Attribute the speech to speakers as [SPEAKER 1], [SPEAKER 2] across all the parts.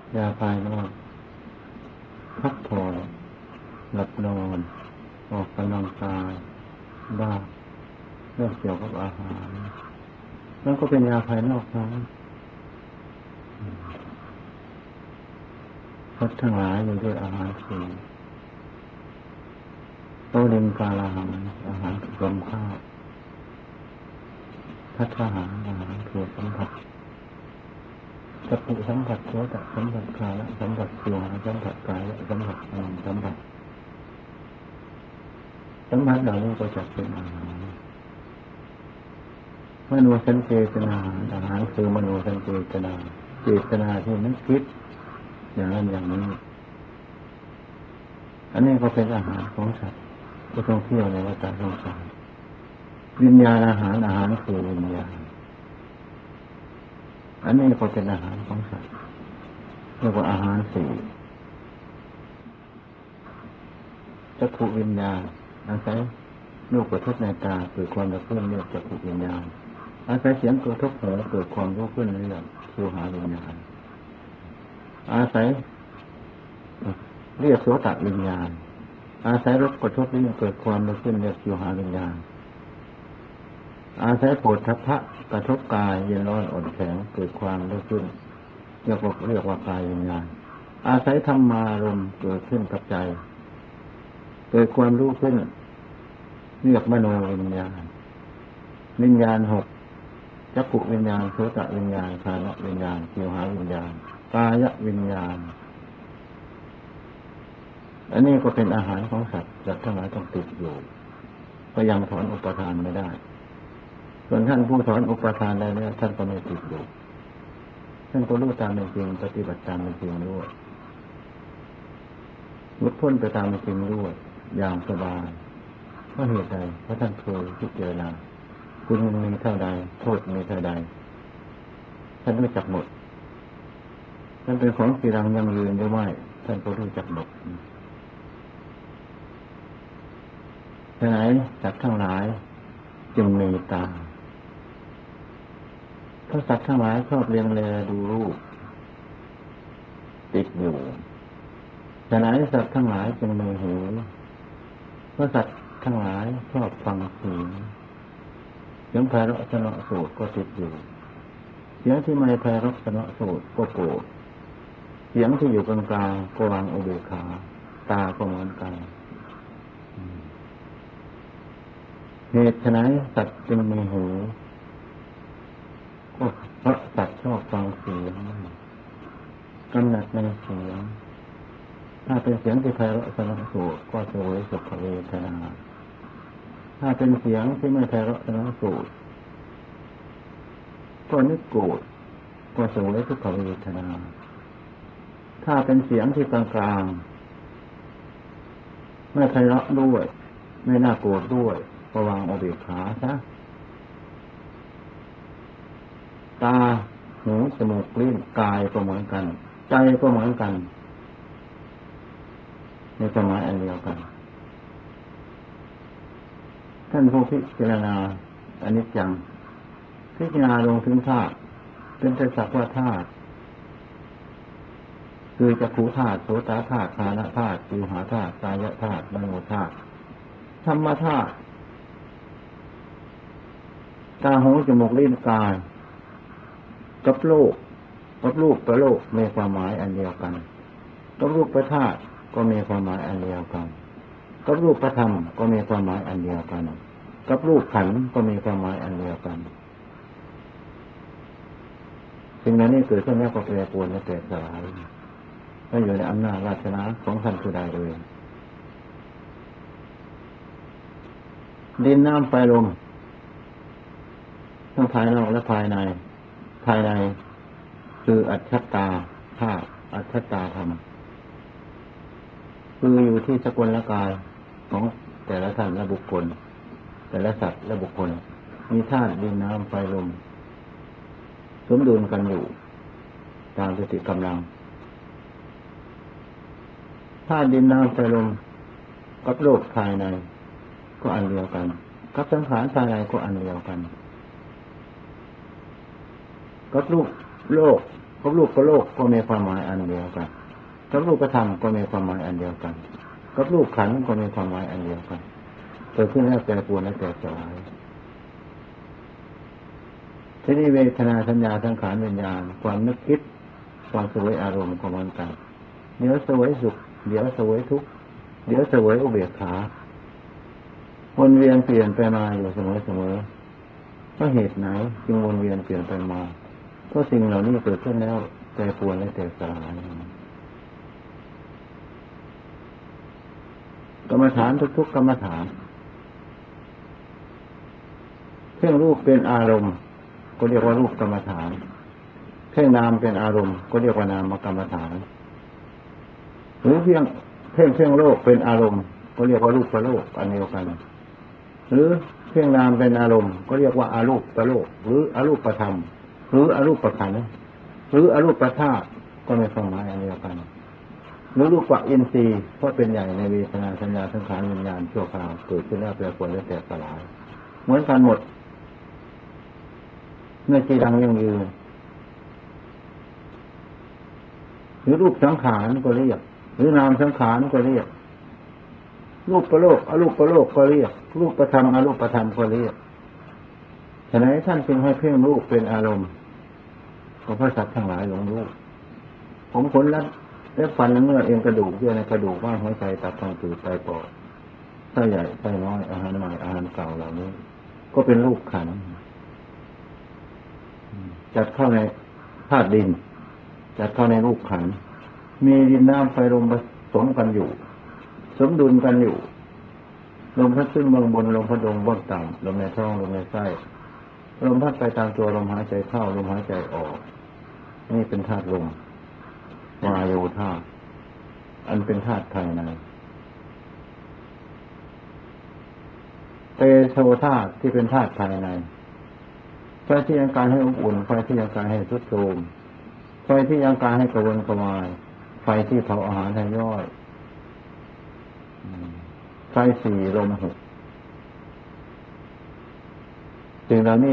[SPEAKER 1] ยาภายนอกพักผ่อนหลับนอนออกกำลังกายบ้างเรื่องเกี่ยวกับอาหารนั่นก็เป็นยาภายนอกนะพัดทั้งหลายอยู่ด้วยอาหารสี่โตเรียนการอาหารรวมข้าวพัฒนาอาหารคือสัมผัสจักขุสัมผัสโสตสัมผัสคานะสัมผัสชิวหาสัมผัสกายสัมผัสอารมณ์สัมผัสเหล่านี้ก็จะเป็นอาหารมโนสัญเจตนาอาหารคือมโนสัญเจตนาเจตนาที่นึกคิดอย่างนั้นอย่างนี้อันนี้ก็เป็นอาหารของสัตว์ก็ต้องเที่ยวในวัฏสงสารวิญญาณอาหารคือวิญญาณอันนี้ก็เป็นอาหารของสัตว์เรียกว่าอาหารสี่จักขุวิญญาณอาศัยรูปกระทบในตาเกิดความรู้ขึ้นเรียกจักขุวิญญาณอาศัยเสียงกระทบหูเกิดความรู้ขึ้นเรียกชิวหาวิญญาณอาศัยเรียกโสตวิญญาณอาศัยรสกระทบลิ้นเกิดความรู้ขึ้นเรียกชิวหาวิญญาณอาศัยโผฏฐัพพะกระทบกายเย็นร้อนอ่อนแข็งเกิดความรู้ขึ้นเรียกว่ากายวิญญาณอาศัยธรรมารมณ์เกิดขึ้นกับใจเกิดความรู้ขึ้นเรียกมโนวิญญาณวิญญาณหกจักขุวิญญาณโสตวิญญาณฆานวิญญาณชิวหาวิญญาณกายวิญญาณอันนี้ก็เป็นอาหารของสัตว์ทั้งหลายต้องติดอยู่ก็ยังถอนอุปทานไม่ได้ส่วนท่านผู้ถอนอุปทานได้แล้วท่านก็ไม่ติดอยู่ท่านก็รู้ตามเป็นจริงปฏิบัติตามเป็นจริงด้วยหลุดพ้นไปตามเป็นจริงด้วยอย่างสบายเพราะเหตุใดเพราะท่านเคยพิจารณาคุณมีเท่าใดโทษมีเท่าใดท่านรู้จักหมดท่านเป็นของกีรังยังยืนหรือไม่ท่านก็รู้จักหมดฉะนั้นสัตว์ทั้งหลายจึงมีตาเพราะสัตว์ทั้งหลายชอบเลี้ยงแลดูรูปติดอยู่ฉะนั้นสัตว์ทั้งหลายจึงมีหูเพราะสัตว์ทั้งหลายชอบฟังเสียงไพเราะสนอโสดก็ติดอยู่เสียงที่ไม่ไพเราะสนอโสดก็โกรธเสียงที่อยู่กลางๆก็วางอุเบกขาตาก็เหมือนกันเหตุไฉนสัตว์จึงมีหูก็เพราะสัตว์ชอบฟังเสียงกำหนัดในเสียงถ้าเป็นเสียงที่ไพเราะสนอโสดก็เสวยสุขเวทนาถ้าเป็นเสียงที่ไม่ไพเราะสนอโสดก็นึกโกรธก็เสวยทุกขเวทนาถ้าเป็นเสียงที่กลางๆไม่ไพเราะด้วยไม่น่าโกรธด้วยก็วางอุเบกขาซะตาหูจมูกลิ้นกายก็เหมือนกันใจก็เหมือนกันในสมัยอันเดียวกันท่านผู้พิจารณาอนิจจังพิจารณาลงถึงธาตุเป็นแต่สักว่าธาตุคือจักขุธาตุโสตธาตุฆานธาตุชิวหาธาตุกายธาตุมโนธาตุธรรมธาตุตาหูจมูกลิ้นกายกับโลกกับรูปกับโลกมีความหมายอันเดียวกันกับรูปธาตุก็มีความหมายอันเดียวกันกับรูปธรรมก็มีความหมายอันเดียวกันกับรูปขันธ์ก็มีความหมายอันเดียวกันสิ่งนั้นนี่เกิดขึ้นแล้วก็แปรปรวนและแตกสลายไม่อยู่ในอำนาจราชนะของท่านผู้ใดเลยดินน้ำไฟลมทั้งภายนอกและภายในคืออัจฉตาธาตุอัจฉตาธรรมคืออยู่ที่สกุลกายของแต่ละท่านและบุคคลแต่ละสัตว์และบุคคลมีธาตุดินน้ำไฟลมสมดุลกันอยู่ตามสติกำลังธาตุดินน้ำไฟลมกับโลกภายในก็อันเดียวกันกับสังขารภายในก็อันเดียวกันกับรูปโลกกับรูปกับโลกก็มีความหมายอันเดียวกันกับรูปธรรมก็มีความหมายอันเดียวกันกับรูปขันธ์ก็มีความหมายอันเดียวกันเกิดขึ้นแล้วแปรปรวนและแตกสลายที่นี่เวทนาสัญญาสังขารวิญญาณความนึกคิดความเสวยอารมณ์ของมันกันเดี๋ยวเสวยสุขเดี๋ยวเสวยทุกข์เดี๋ยวเสวยอุเบกขาวนเวียนเปลี่ยนไปมาอยู่เสมอเพราะเหตุไหนจึงวนเวียนเปลี่ยนไปมาเพราะสิ่งเหล่านี้เกิดขึ้นแล้วแปรปรวนและแตกสลายกรรมฐานทุกๆกรรมฐานเพ่งรูปเป็นอารมณ์ก็เรียกว่ารูปกรรมฐานเพ่งนามเป็นอารมณ์ก็เรียกว่านามกรรมฐานหรือเพ่งโลกเป็นอารมณ์ก็เรียกว่ารูปประโลกอันเดียวกันหรือเพ่งนามเป็นอารมณ์ก็เรียกว่าอารูปประโลกหรืออารูปประธรรมหรืออารูปประขันธ์หรืออารูปประธาตุก็ในความหมายอันเดียวกันหรือรูปอินทรีย์เพราะเป็นใหญ่ในเวทนาสัญญาสังขารวิญญาณชั่วคราวเกิดขึ้นแล้วแปรปรวนและแตกสลายเหมือนกันหมดไม่จีรังยั่งยืนหรือรูปสังขารก็เรียกหรือนามสังขารก็เรียกรูปประโลกอรูปประโลกก็เรียกรูปประธรรมอรูปประธรรมก็เรียกฉะนั้นท่านจึงให้เพ่งรูปเป็นอารมณ์ของพระสัตว์ทั้งหลายหลงรูปผมขนและฟันและเนื้อเอ็นกระดูกเยื่อในกระดูกว่างหัวใจตับพังผืดไตปอดไส้ใหญ่ไส้น้อยอาหารใหม่อาหารเก่าเหล่านี้ก็เป็นรูปขันธ์จัดเข้าในธาตุดินจัดเข้าในรูปขันธ์มีดินน้ำไฟลมผสมกันอยู่สมดุลกันอยู่ลมพัดขึ้นเบื้องบนลมพัดลงเบื้องต่ำลมในท้องลมในไส้ลมพัดไปตามตัวลมหายใจเข้าลมหายใจออกนี่เป็นธาตุลมวาโยธาตุอันเป็นธาตุภายในเตโชธาตุที่เป็นธาตุภายในไฟที่ยังการให้อบอุ่นไฟที่ยังการให้ทรุดโทรมไฟที่ยังการให้กระวนกระวายไฟที่เผาอาหารให้ย่อยไฟสี่ลมหกสิ่งเหล่านี้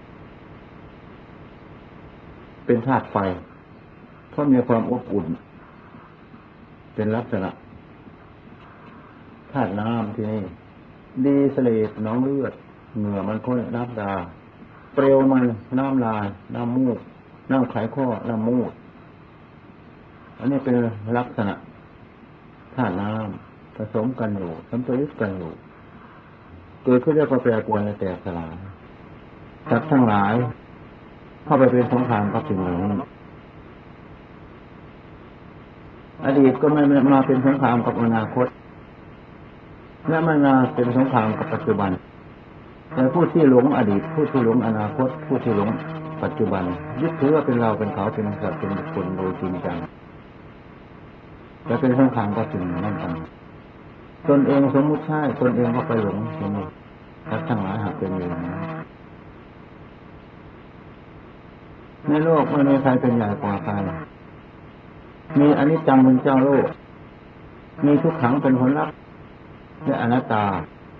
[SPEAKER 1] เป็นธาตุไฟเพราะมีความอบอุ่นเป็นลักษณะธาตุน้ำที่นี่ดีเสลดน้องเลือดเหงื่อมันข้นน้ำตาเปลวมันน้ำลายน้ำมูกน้ำไขข้อน้ำมูกอันนี้เป็นลักษณะธาตุน้ำผสมกันอยู่สัมปยุตกันอยู่เกิดขึ้นเรียกว่าแปรปรวนและแตกสลายสัตว์ทั้งหลายเข้าไปเป็นสงครามกับสิ่งเหล่านี้อดีตก็ไม่มาเป็นสงครามกับอนาคตและไม่มาเป็นสงครามกับปัจจุบันแต่ผู้ที่หลงอดีตผู้ที่หลงอนาคตผู้ที่หลงปัจจุบันยึดถือว่าเป็นเราเป็นเขาเป็นสัตว์เป็นบุคคลโดยจริงจังจะเป็นสงครามกับสิ่งนั้นกันตนเองสมมุติใช่ตนเองก็ไปหลงสมมุติถ้าทั้งหลายหากเป็นอย่างนั้นในโลกไม่มีใครเป็นใหญ่กว่าใครมีอนิจจังเป็นเจ้าโลกมีทุกขังเป็นผลลัพธ์และอนัตตา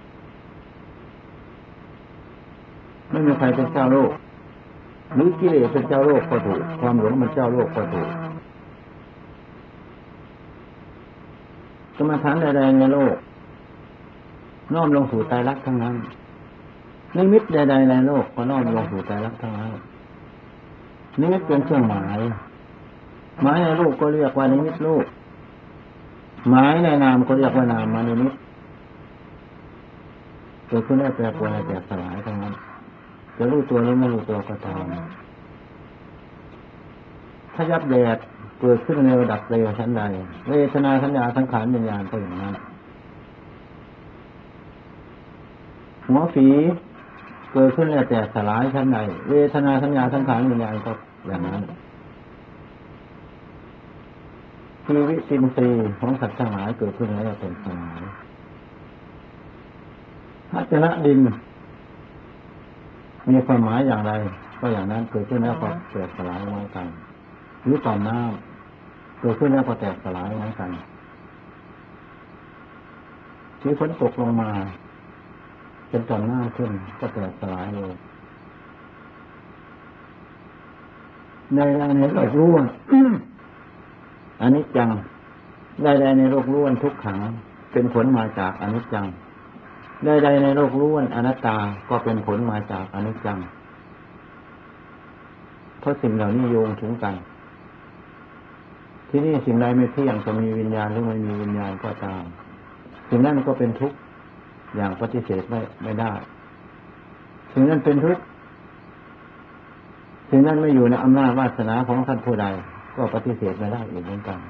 [SPEAKER 1] ไม่มีใครเป็นเจ้าโลกหรือกิเลสเป็นเจ้าโลกก็ถูกความหลงมันเจ้าโลกก็ถูกกรรมฐานใดๆในโลกน้อมลงสู่ไตรลักษณ์ทั้งนั้นนิมิตใดๆในโลกก็น้อมลงสู่ไตรลักษณ์ทั้งนั้นนิมิตเป็นเครื่องหมายหมายในรูปก็เรียกว่านิมิตรูปหมายในนามก็เรียกว่านามนิมิตเกิดขึ้นแล้วแปรปรวนแตกสลายทั้งนั้นจะรู้ตัวหรือไม่รู้ตัวก็ตามถ้ายับแยกเกิดขึ้นในระดับเร็วชั้นใดเวทนาสัญญาสังขารวิญญาณก็อย่างนั้นหัวฝีเกิดขึ้นแล้วแตกสลายชั้นใดเวทนาสัญญาสังขารวิญญาณก็อย่างนั้นชีวิตอินทรีย์ของสัตว์ทั้งหลายเกิดขึ้นแล้วเป็นสลายภาชนะดินมีความหมายอย่างไรก็อย่างนั้นเกิดขึ้นแล้วก็แตกสลายเหมือนกันหรือต่อมน้ำเกิดขึ้นแล้วก็แตกสลายเหมือนกันที่ฝนตกลงมาเป็นต่อมน้ำขึ้นก็แตกสลายเลยในโลกล้วนอนิจจังใดในโลกล้วนทุกขังเป็นผลมาจากอนิจจังใดในโลกล้วนอนัตตาก็เป็นผลมาจากอนิจจังเพราะสิ่งเหล่านี้โยงถึงกันที่นี่สิ่งใดไม่เที่ยงจะมีวิญญาณหรือไม่มีวิญญาณก็ตามสิ่งนั้นก็เป็นทุกข์อย่างปฏิเสธไม่ได้สิ่งนั้นเป็นทุกข์สิ่งนั้นไม่อยู่ในอำนาจวาสนาของท่านผู้ใดก็ปฏิเสธไม่ได้อีกเหมือนกัน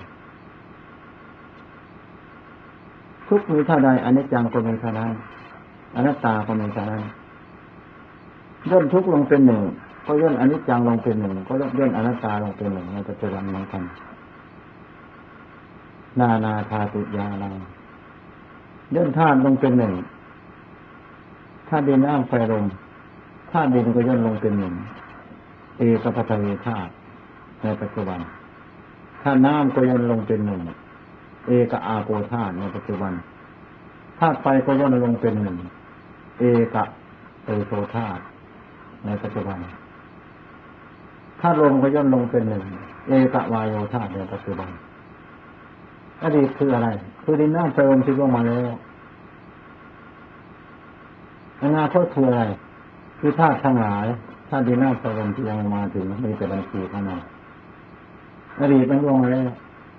[SPEAKER 1] ทุกข์มีเท่าใดอนิจจังก็มีเท่านั้นอนัตตาก็มีเท่านั้นย่นทุกข์ลงเป็นหนึ่งก็ย่นอนิจจังลงเป็นหนึ่งก็ย่นอนัตตาลงเป็นหนึ่งในปัจจุบันเหมือนกันนาธาตุญาณังย่นธาตุลงเป็นหนึ่งธาตุดินน้ำไฟลมธาตุดินก็ย่นลงเป็นหนึ่งเอกปัทวีธาตุในปัจจุบันธาตุน้ำก็ย่นลงเป็นหนึ่งเอกอาโปธาตุในปัจจุบันธาตุไฟก็ย่นลงเป็นหนึ่งเอกเตโชธาตุในปัจจุบันธาตุลมก็ย่นลงเป็นหนึ่งเอกวายโยธาตุในปัจจุบันอดีตคืออะไรคือดินน้ำไฟลมที่ลงมาแล้วอนาคตคืออะไรคือธาตุทั้งหลายธาตุดินน้ำไฟลมที่ยังมาถึงมีแต่บัญชีเท่านั้นอดีตมันลงมาแล้ว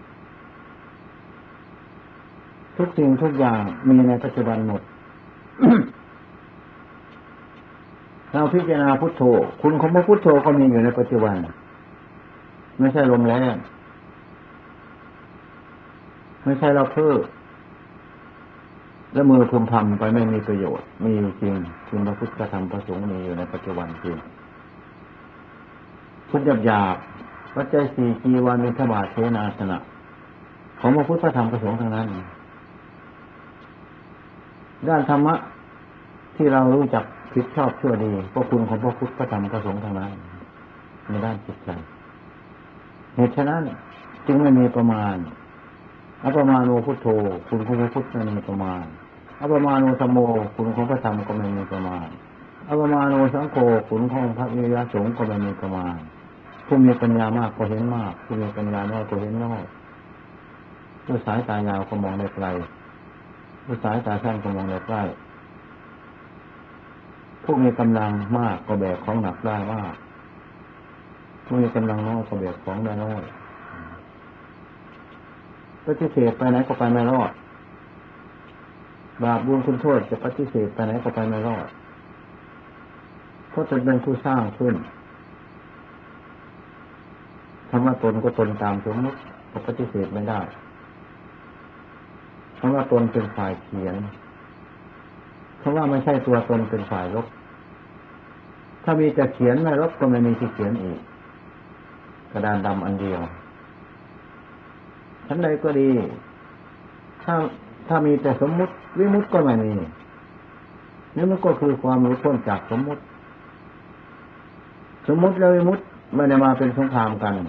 [SPEAKER 1] ทุกสิ่งทุกอย่างมีในปัจจุบันหมด เราพิจารณาพุทโธคุณของพระพุทโธก็มีอยู่ในปัจจุบันไม่ใช่ลมแรงไม่ใช่เราเพ้อแล้วมือพึมพำไปไม่มีประโยชน์มีอยู่จริงคุณพระพุทธธรรมพระสงฆ์มีอยู่ในปัจจุบันจริงพุทธหยาบปัจจัยสี่จีวรมิถบาทเทนาสนะของพระพุทธธรรมพระสงฆ์ทั้งนั้นด้านธรรมะที่เรารู้จักผิดชอบชั่วดีก็คุณของพระพุทธธรรมพระสงฆ์ทั้งนั้นในด้านจิตใจเหตุฉะนั้นจึงไม่มีประมาณอัปมาโนพุทโธคุณของพระพุทธไม่มีประมาณอัปมาโนธัมโมคุณของพระธรรมก็ไม่มีประมาณอัปมาโนสังโฆคุณของพระวิริยสงฆ์ก็ไม่มีประมาณผู้มีปัญญามากก็เห็นมากผู้มีปัญญาน้อยก็เห็นน้อยผู้สายตายาวก็มองได้ไกลผู้สายตาสั้นก็มองได้ใกล้ผู้มีกำลังมากก็แบกของหนักได้มากผู้มีกำลังน้อยก็แบกของได้น้อยปฏิเสธไปไหนก็ไปไม่รอดบาปบุญคุณโทษจะปฏิเสธไปไหนก็ไปไม่รอดเพราะตนเป็นผู้สร้างขึ้นคำว่าตนก็ตนตามสมมติก็ปฏิเสธไม่ได้คำว่าตนเป็นฝ่ายเขียนคำว่าไม่ใช่ตัวตนเป็นฝ่ายลบถ้ามีแต่เขียนไม่ลบก็ไม่มีที่เขียนอีกกระดานดำอันเดียวชั้นใดก็ดีถ้ามีแต่สมมุติวิมุตติก็ไม่มีนี่มันก็คือความรู้พ้นจากสมมุติสมมุติและวิมุตติไม่ได้มาเป็นสงครามกัน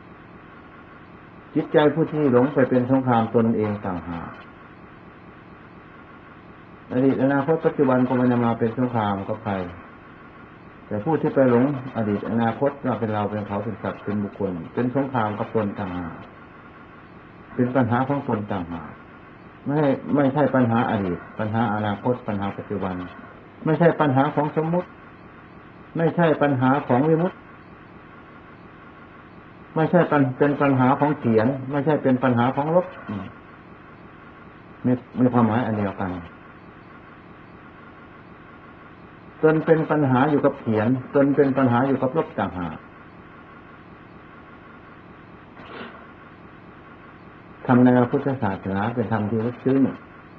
[SPEAKER 1] จิตใจผู้ที่หลงไปเป็นสงครามตนเองต่างหากอดีตอนาคตปัจจุบันก็ไม่ได้มาเป็นสงครามกับใครแต่ผู้ที่ไปหลงอดีตอนาคตว่าเป็นเราเป็นเขาเป็นสัตว์เป็นบุคคลเป็นสงครามกับตนต่างหากเป็นปัญหาของตนต่างหากไม่ใช่ปัญหาอดีตปัญหาอนาคตปัญหาปัจจุบันไม่ใช่ปัญหาของสมมุติไม่ใช่ปัญหาของวิมุตติไม่ใช่เป็นปัญหาของเขียนไม่ใช่เป็นปัญหาของลบมีความหมายอันเดียวกันตนเป็นปัญหาอยู่กับเขียนตนเป็นปัญหาอยู่กับลบต่างหากธรรมในพุทธศาสนาเป็นธรรมที่ลึกซึ้ง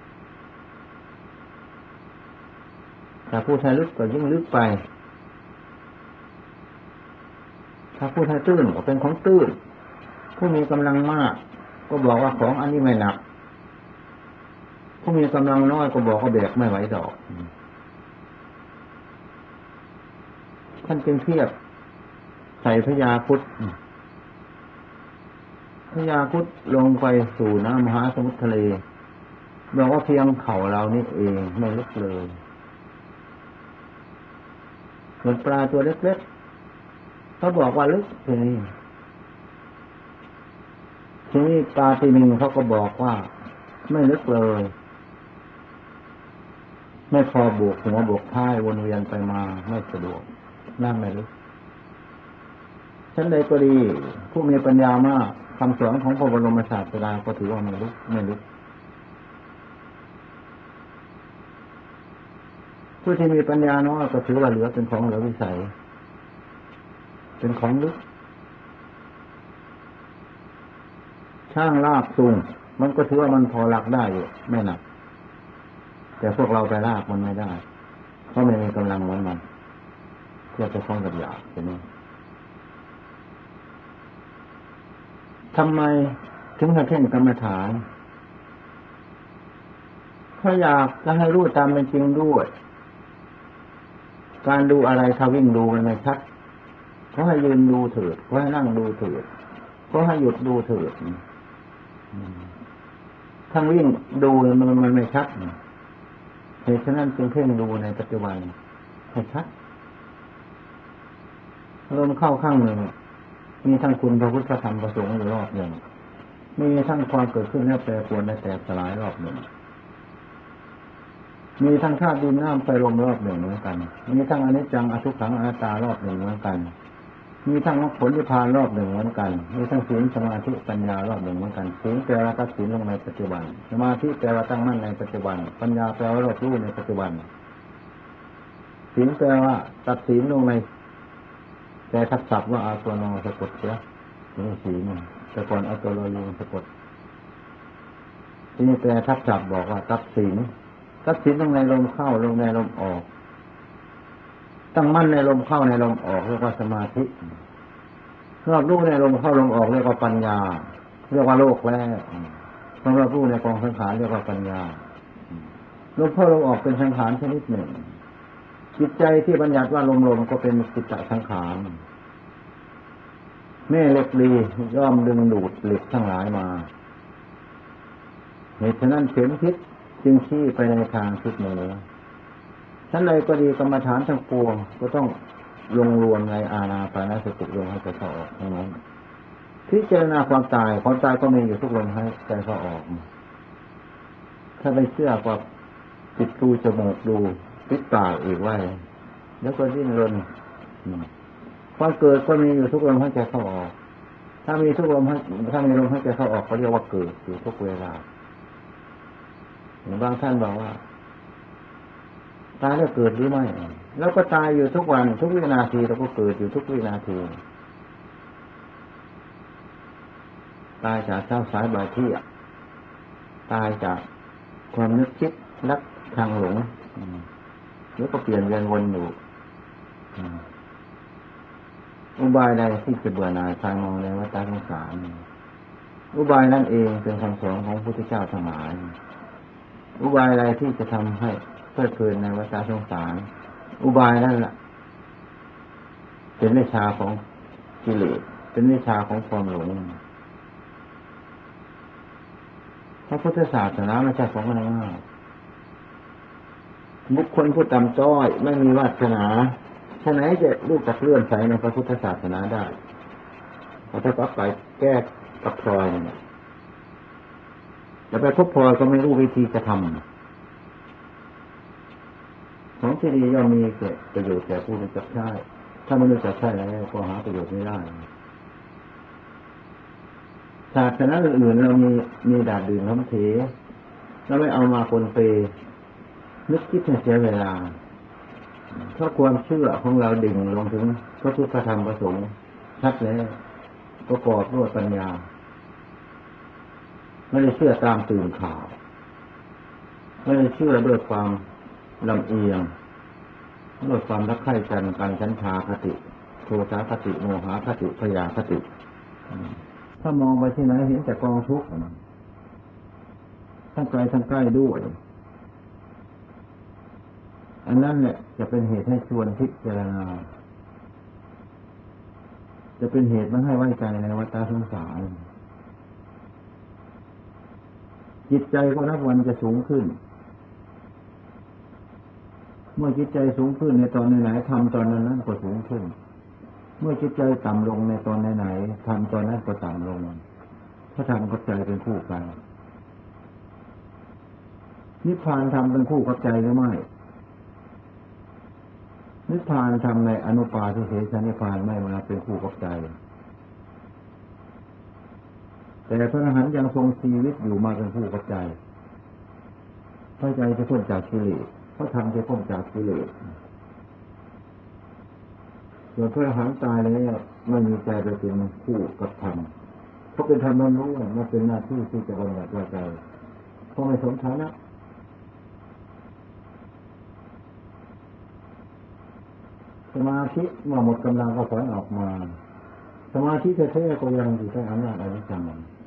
[SPEAKER 1] แต่ผู้ไทยลึกก็ยิ่งลึกไปถ้าผู้ไทยตื้นก็เป็นของตื้นผู้มีกำลังมากก็บอกว่าของอันนี้ไม่หนักผู้มีกำลังน้อยก็บอกว่าแบกไม่ไหวดอกท่านจึงเทียบใส่พญาครุฑพญาครุฑลงไปสู่น้ำมหาสมุทรทะเลบอกว่าเพียงเข่าเรานี่เองไม่ลึกเลยเหมือนปลาตัวเล็กเขาบอกว่าลึกทีนี้ปาทีหนึ่งเขาก็บอกว่าไม่ลึกเลยไม่พอบวกหัวบวกท้ายวนเวียนไปมาไม่สะดวกนั่นไม่ลึกฉันใดก็ดีผู้มีปัญญามากคำสอนของพระบรมศาสดาก็ถือว่าไม่ลึกผู้ที่มีปัญญาน้อยก็ถือว่าเหลือเป็นของเหลือวิสัยเป็นของลึกช่างลากสูงมันก็ถือว่ามันพอหลักได้อยู่ไม่หนักแต่พวกเราไปลากมันไม่ได้เพราะไม่มีกำลังเหมือนมันเทียบกับของกับหยาบเป็นนี้ทำไมถึงให้เพ่งกรรมฐานถ้าอยากจะให้รู้ตามเป็นจริงด้วยการดูอะไรถ้าวิ่งดูมันไม่ชัดก็ให้ยืนดูเถิดก็ให้นั่งดูเถิดก็ให้หยุดดูเถิดทั้งวิ่งดูมันไม่ชัดเหตุฉะนั้นจึงเพ่งดูในปัจจุบันให้ชัดลมเข้าข้างหนึ่งมีทั้งคุณพระพุทธธรรมประสงค์อยู่รอบหนึ่งมีทั้งความเกิดขึ้นและแปรปรวนและแตกสลายรอบหนึ่งมีทั้งธาตุดินน้ำไฟลมรอบหนึ่งเหมือนกันมีทั้งอนิจจังอทุกขังอนัตตารอบหนึ่งเหมือนกันมีทั้งมรรคผลนิพพานรอบหนึ่งเหมือนกันมีทั้งศีลสมาธิปัญญารอบหนึ่งเหมือนกันศีลแปลว่าตัดสินลงในปัจจุบันสมาธิแปลว่าตั้งมั่นในปัจจุบันปัญญาแปลว่ารอบรู้ในปัจจุบันศีลแปลว่าตัดสินลงในแต่ทับศัพท์ว่าอาตัวโนสะกดเสียนี่ศีลแต่ก่อนเอาตัวโลยูสะกดที่นี่แปลทับศัพท์บอกว่าตัดสินลงในลมเข้าลงในลมออกตั้งมั่นในลมเข้าในลมออกเรียกว่าสมาธิรอบรู้ในลมเข้าลมออกเรียกว่าปัญญาเรียกว่าโลกแรกรอบรู้ในกองสังขารเรียกว่าปัญญาลมเข้าลมออกเป็นสังขารชนิดหนึ่งจิตใจที่บัญญัติว่าลมก็เป็นจิตตสังขารแม่เหล็กดีย่อมดึงดูดเหล็กทั้งหลายมาเหตุฉะนั้นเข็มทิศจึงชี้ไปในทางทิศเหนือท่านใดก็ดีกรรมฐานทั้งปวงก็ต้องลงรวมในอานาปานสติลมให้ใจเข้าออกทั้งนั้นพิจารณาความตายก็มีอยู่ทุกลมให้ใจเข้าออกถ้าไม่เชื่อก็ปิดรูจมูกดูปิดปากอีกไว้แล้วก็ดิ้นรนความเกิดก็มีอยู่ทุกลมให้ใจเข้าออกถ้ามีลมให้ใจเข้าออกเขาเรียกว่าเกิดอยู่ทุกเวลาบางท่านบอกว่าตายแล้วเกิดหรือไม่แล้วก็ตายอยู่ทุกวันทุกวินาทีเราก็เกิดอยู่ทุกวินาทีตายจากเช้าสายบ่ายเที่ยงตายจากความนึกคิดรักทางหลงแล้วก็เปลี่ยนเวียนวนอยู่อุบายใดที่จะเบื่อหน่ายทางมองในวัฏสงสารอุบายนั่นเองเป็นคำสอนของพระพุทธเจ้าทั้งหลายอุบายใดที่จะทำให้เพลิดเพลินในวัฏสงสารอุบายนั่นแหละเป็นวิชาของกิเลสเป็นวิชาของความหลงพระพุทธศาสนาไม่ใช่ของง่ายบุคคลผู้ต่ำต้อยไม่มีวาสนาฉะไหนจะรู้จักเลื่อนใสในพระพุทธศาสนาได้พอถ้าก็ไปแก้กับพลอยเนี่ยแต่ไปพบพลอยก็ไม่รู้วิธีจะทำของที่ดีย่อมมีแก่ประโยชน์แก่ผู้รู้จักใช้ถ้าไม่รู้จักใช้แล้วก็หาประโยชน์ไม่ได้ศาสนาอื่นๆเรามีดาบดื่มน้ำเทเราไม่เอามาคนเปนึกคิดให้เสียเวลาเพราะความเชื่อของเราดิ่งลงถึงพระพุทธธรรมประสงค์ชัดแล้วประกอบด้วยปัญญาไม่ได้เชื่อตามตื่นข่าวไม่ได้เชื่อด้วยความลำเอียงด้วยความรักใคร่กันฉันทาคติโทสาคติโมหคติพยาคติถ้ามองไปที่ไหนเห็นแต่กองทุกข์ทั้งไกลทั้งใกล้ด้วยอันนั้นแหละจะเป็นเหตุให้ชวนพิจารณาจะเป็นเหตุไม่ให้ไว้ใจในวัฏสงสารจิตใจก็นับวันจะสูงขึ้นเมื่อจิตใจสูงขึ้นในตอนไหนทำตอนนั้นก็สูงขึ้นเมื่อจิตใจต่ำลงในตอนไหนๆธรรมตอนนั้นก็ต่ำลงพระธรรมกับใจเป็นคู่กันนิพพานธรรมเป็นคู่กับใจหรือไม่นิพพานธรรมในอนุปาทิเสสนิพพานไม่มาเป็นคู่กับใจแต่พระอรหันต์ยังทรงชีวิตอยู่มาเป็นคู่กับใจพระใจจะพ้นจากกิเลสพระธรรมจะพ้นจากกิเลสส่วนพระอรหันต์ตายแล้วไม่มีใจไปเป็นคู่กับธรรมเพราะเป็นธรรมนั้นรู้มันเป็นหน้าที่ที่จะบำบัดใจเพราะไม่สมฐานะสมาธิเมื่อหมดกำลังก็ถอนออกมาสมาธิแท้ๆก็ยังอยู่ใต้อำนาจอนิจจัง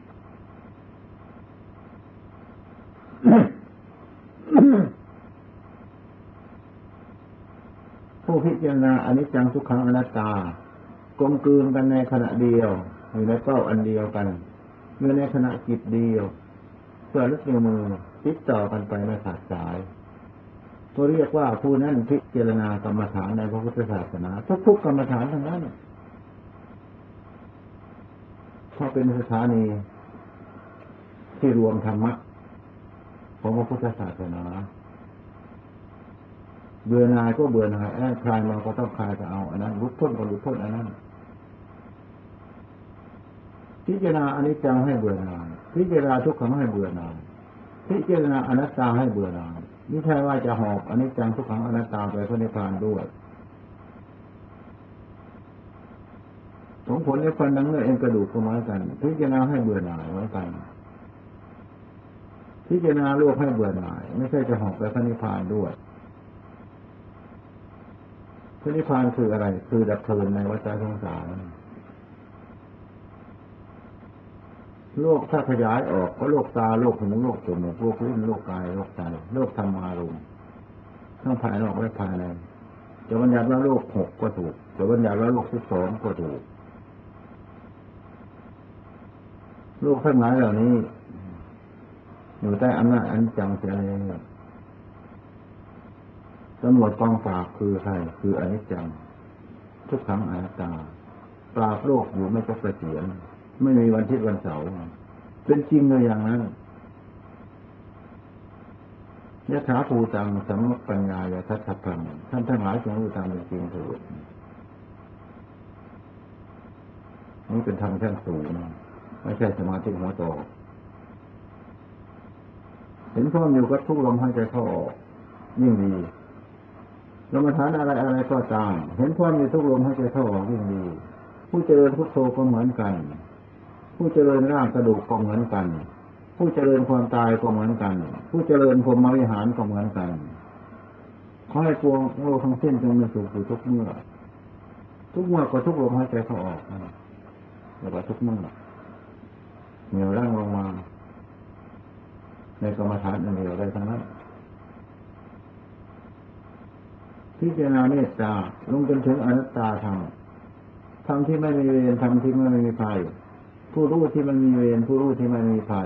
[SPEAKER 1] ผู้พิจารณาอนิจจังทุกขังอนัตตากลมกลืนกันในขณะเดียวอยู่ในเป้าอันเดียวกันอยู่ในขณะจิตเดียวเพื่อลึกนิ้วมือติดต่อกันไปไม่ขาดสายก็เรียกว่าผู้นั้นพิจารณากรรมฐานในพระพุทธศาสนาทุกๆกรรมฐานทั้งนั้นถ้าเป็นสถานีที่รวมธรรมะของพระพุทธศาสนาเบื่อหน่ายก็เบื่อหน่ายคลายมาก็ต้องคลายก็เอาอันนั้นรุดพ้นก็รุดพ้นอันนั้นพิจารณาอนิจจังให้เบื่อหน่ายพิจารณาทุกขังให้เบื่อหน่ายพิจารณาอนัตตาให้เบื่อหน่ายไม่ใช่ว่าจะหอบอนิจจังทุกขังอนัตตาไปพระนิพพานด้วยสมผลในฟันนังเนื้อเอ็นกระดูกก็เหมือนกันพิจารณาให้เบื่อหน่ายเหมือนกันพิจารณาโลกให้เบื่อหน่ายไม่ใช่จะหอบไปพระนิพพานด้วยพระนิพพานคืออะไรคือดับเพลินในวัฏสงสารโลกถ้าขยายออกก็โลกตาโลกหูโลกจมูกโลกลิ้นโลกกายโลกใจโลกธรรมารมณ์ทั้งภายนอกและภายในจะบัญญัติว่าโลก6ก็ถูกจะบัญญัติว่าโลก12ก็ถูกโลกทั้งหลายเหล่านี้อยู่ใต้อำนาจอนิจจังเสียแล้วตำรวจกองปราบคือใครคืออนิจจังทุกขังอนัตตาปราบโลกอยู่ไม่จบเกษียณไม่มีวันอาทิตย์วันเสาร์เป็นจริงเลยอย่างนั้นยะถาภูตังสัมมัปปัญญายะทัสสะพังท่านทั้งหลายจงรู้ตามเป็นจริงเถิดนี่เป็นธรรมชั้นสูงไม่ใช่สมาธิหัวโตเห็นพร้อมอยู่กับทุกลมหายใจเข้าออกยิ่งดีกรรมฐานอะไรก็ตามเห็นพร้อมอยู่ทุกลมหายใจเข้าออกยิ่งดีผู้เจริญพุทโธก็เหมือนกันผู้เจริญร่างกระดูกก็เหมือนกันผู้เจริญความตายก็เหมือนกันผู้เจริญพรหมวิหารก็เหมือนกันขอให้ปวงโลกทั้งสิ้นจงมีสุขอยู่ทุกเมื่อก็ทุกลมหายใจเข้าออกแล้วก็ทุกเมื่อเหนี่ยวร่างลงมาในกรรมฐานอันเดียวได้ทั้งนั้นพิจารณาเมตตาลงจนถึงอนัตตาธรรมที่ไม่มีเวรธรรมที่ไม่มีภัยผู้รู้ที่มันมีเวรผู้รู้ที่ไม่มีภัย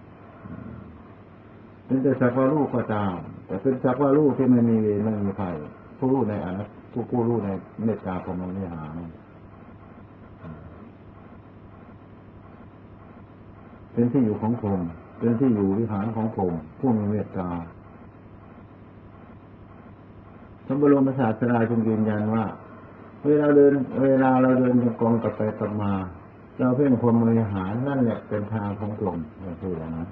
[SPEAKER 1] เป็นแต่สักว่ารู้ก็ตามแต่เป็นสักว่ารู้ที่ไม่มีเวรไม่มีภัยผู้รู้ในอนัตผู้รู้ในเมตตาของมันไม่หาเป็นที่อยู่ของพรหมเป็นที่อยู่วิหารของพรหมผู้มีเมตตาพระบรมศาสดาจึงยืนยันว่าเวลาเราเดินจงกรมกลับไปกลับมาเราเพ่งพรหมวิหารนั่นแหละเป็นทางของพรหมคืออย่างนั้น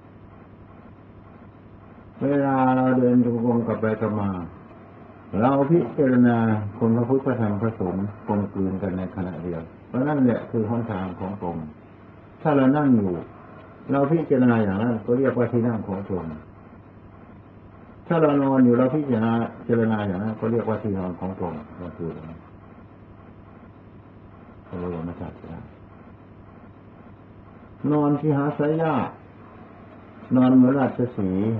[SPEAKER 1] เวลาเราเดินจงกรมกลับไปกลับมาเราพิจารณาคุณพระพุทธพระธรรมพระสงฆ์กลมกลืนกันในขณะเดียวเพราะนั่นแหละคือหนทางของพรหมถ้าเรานั่งอยู่เราพิจารณาอย่างนั้นก็เรียกว่าที่นั่งของพรหมถ้าเรานอนอยู่เราพิจารณาอย่างนั้นก็เรียกว่าที่นอนของพรหมก็คือพระบรมศาสดานอนที่หาสายญาตินอนเหมือนราชสีห์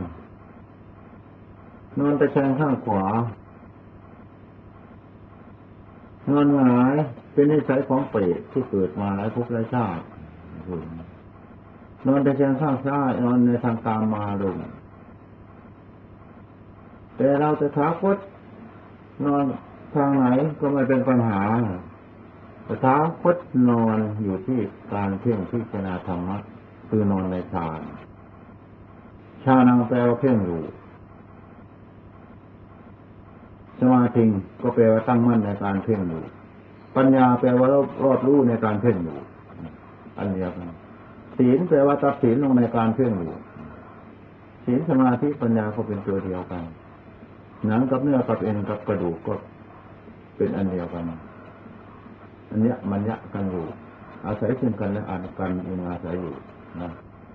[SPEAKER 1] นอนตะแคงข้างขวานอนหงายเป็นนิสัยของเปรตที่เกิดมาหลายภพหลายชาตินอนตะแคงข้างซ้ายนอนในทางกามมาลงแต่เราจะถาคตนอนทางไหนก็ไม่เป็นปัญหาตถาคตนอนอยู่ที่การเพ่งพิจารณาธรรมะคือนอนในฌานฌานังแปลว่าเพ่งอยู่สมาธิก็แปลว่าตั้งมั่นในการเพ่งอยู่ปัญญาแปลว่ารอบรู้ในการเพ่งอยู่อันเดียวกันศีลแปลว่าตัดศีลลงในการเพ่งอยู่ศีลสมาธิปัญญาก็เป็นตัวเดียวกันหนังกับเนื้อกับเอ็นกับกระดูกก็เป็นอันเดียวกันอันเนี้ยมันยะกันอยู่อาศัยซึ่งกันและกันยังอาศัยอยู่นะ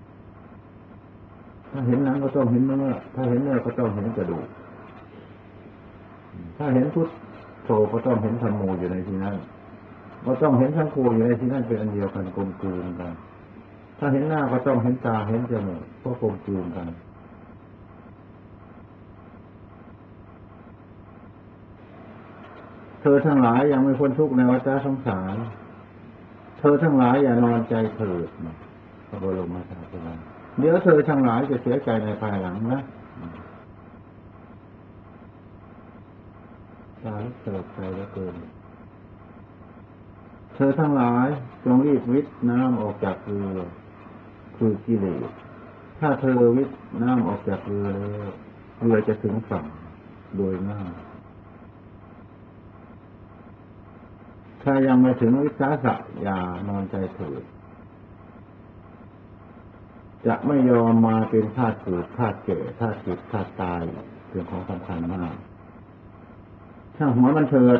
[SPEAKER 1] ถ้าเห็นหนังก็ต้องเห็นเนื้อถ้าเห็นเนื้อก็ต้องเห็นกระดูกถ้าเห็นพุทโธก็ต้องเห็นธัมโมอยู่ในที่นั้นก็ต้องเห็นสังโฆอยู่ในที่นั้นเป็นอันเดียวกันกลมกลืนกันถ้าเห็นหน้าก็ต้องเห็นตาเห็นจมูกก็กลมกลืนกันเธอทั้งหลายยังไม่พ้นทุกข์ในวัฏสงสารเธอทั้งหลายอย่านอนใจเถิดพระบรมศาสดาเดี๋ยวเธอทั้งหลายจะเสียใจในภายหลังนะตาลุกเถิดใจแล้วเกินเธอทั้งหลายจงรีบวิทน้ำออกจากเรือคือกิเลสถ้าเธอวิทน้ำออกจากเรือแล้วเรือจะถึงฝั่งโดยง่ายถ้ายังไม่ถึงวิสาสะอย่านอนใจเถิดจะไม่ยอมมาเป็นธาตุเกิดธาตุแก่ธาตุเจ็บธาตุตายเป็นของสำคัญมากช่างหัวมันเถิด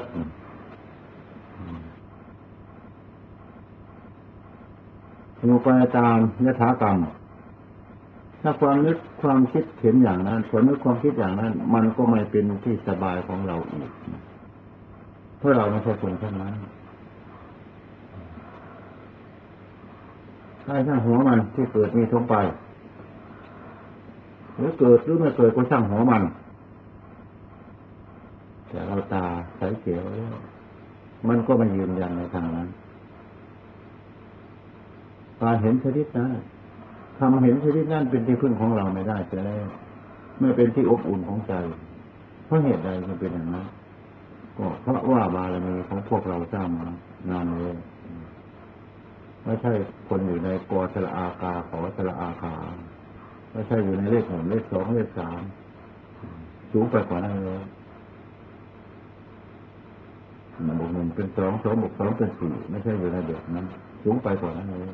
[SPEAKER 1] อยู่ไปตามยถากรรมถ้าความนึกความคิดเห็นอย่างนั้นความนึกความคิดอย่างนั้นมันก็ไม่เป็นที่สบายของเราอีกเพราะเราไม่ใช่คนเท่านั้นให้ช่างหัวมันที่เกิดมีทงไปหรือเกิดหรือไม่เกิดก็ช่างหัวมันแต่เราตาใสเขียวแล้วมันก็ไม่ยืนยันในทางนั้นการเห็นชนิดนั้นทำเห็นชนิดนั้นเป็นที่พึ่งของเราไม่ได้จะแล้วไม่เป็นที่อบอุ่นของใจเพราะเหตุใดจึงเป็นอย่างนั้นก็เพราะว่าบารมีของพวกเราสร้างมานานเลยไม่ใช่คนอยู่ในกอสละอากาขอสละอาขาไม่ใช่อยู่ในเลขหนึ่งเลขสองเลขสามสูงไปกว่านั้นเลยบวกหนึ่งเป็นสองสองบวกสองเป็นสี่ไม่ใช่อยู่ในเด็กนั้นสูงไปกว่านั้นเลย